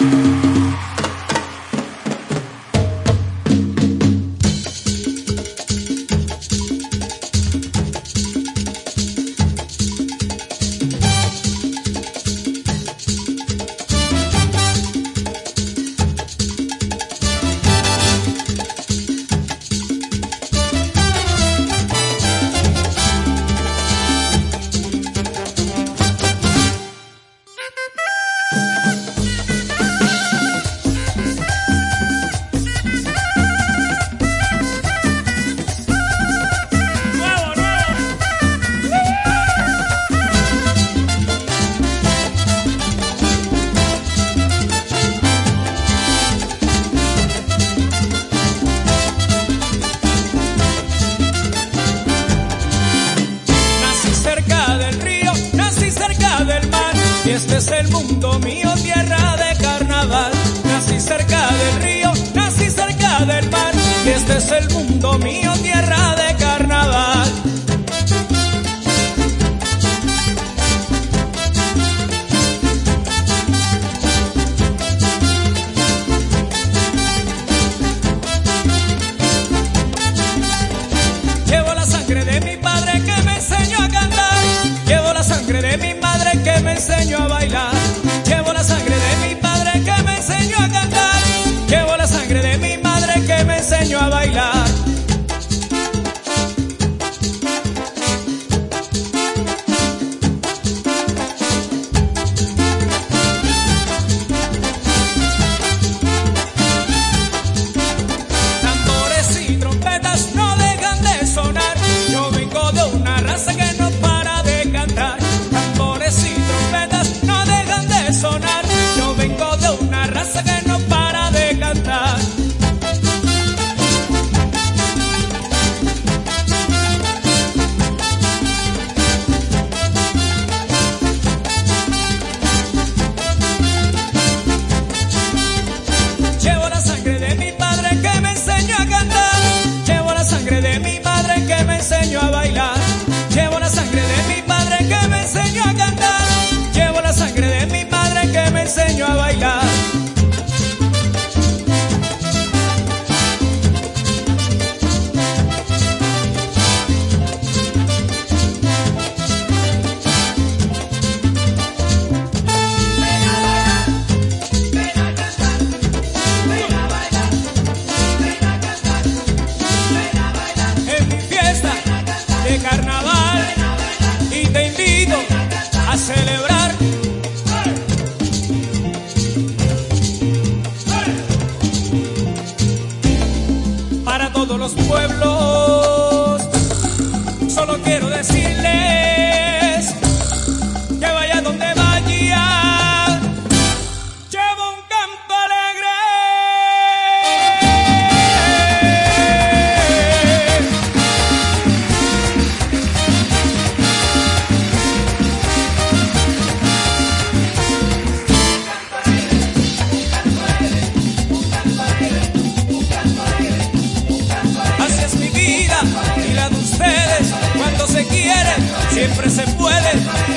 Y este es el mundo mío, tierra de carnaval. Nací cerca del río, nací cerca del mar. Y este es el mundo mío, tierra de carnaval. Llevo la sangre de mi padre que me enseñó a cantar. Llevo la sangre de mi madre que me enseñó a bailar. Llevo la sangre de mi padre que me enseñó a cantar. Llevo la sangre de mi madre que me enseñó a bailar. Tambores y trompetas no dejan de sonar. Yo vengo de una raza que no para de cantar. Tambores y trompetas no dejan de sonar. Yo vengo de una raza que no para de cantar. Llevo la sangre de mi padre que me enseñó a cantar. Llevo la sangre de mi madre que me enseñó a bailar. Llevo la sangre de mi padre que me enseñó a cantar. Llevo la sangre de mi madre que me enseñó a bailar. En mi fiesta de carnaval y te invito a celebrar. Para todos los pueblos, solo quiero decirles que vaya donde vaya, llevo un canto alegre. Así es mi vida y la de ustedes. Cuando se quiere, siempre se puede.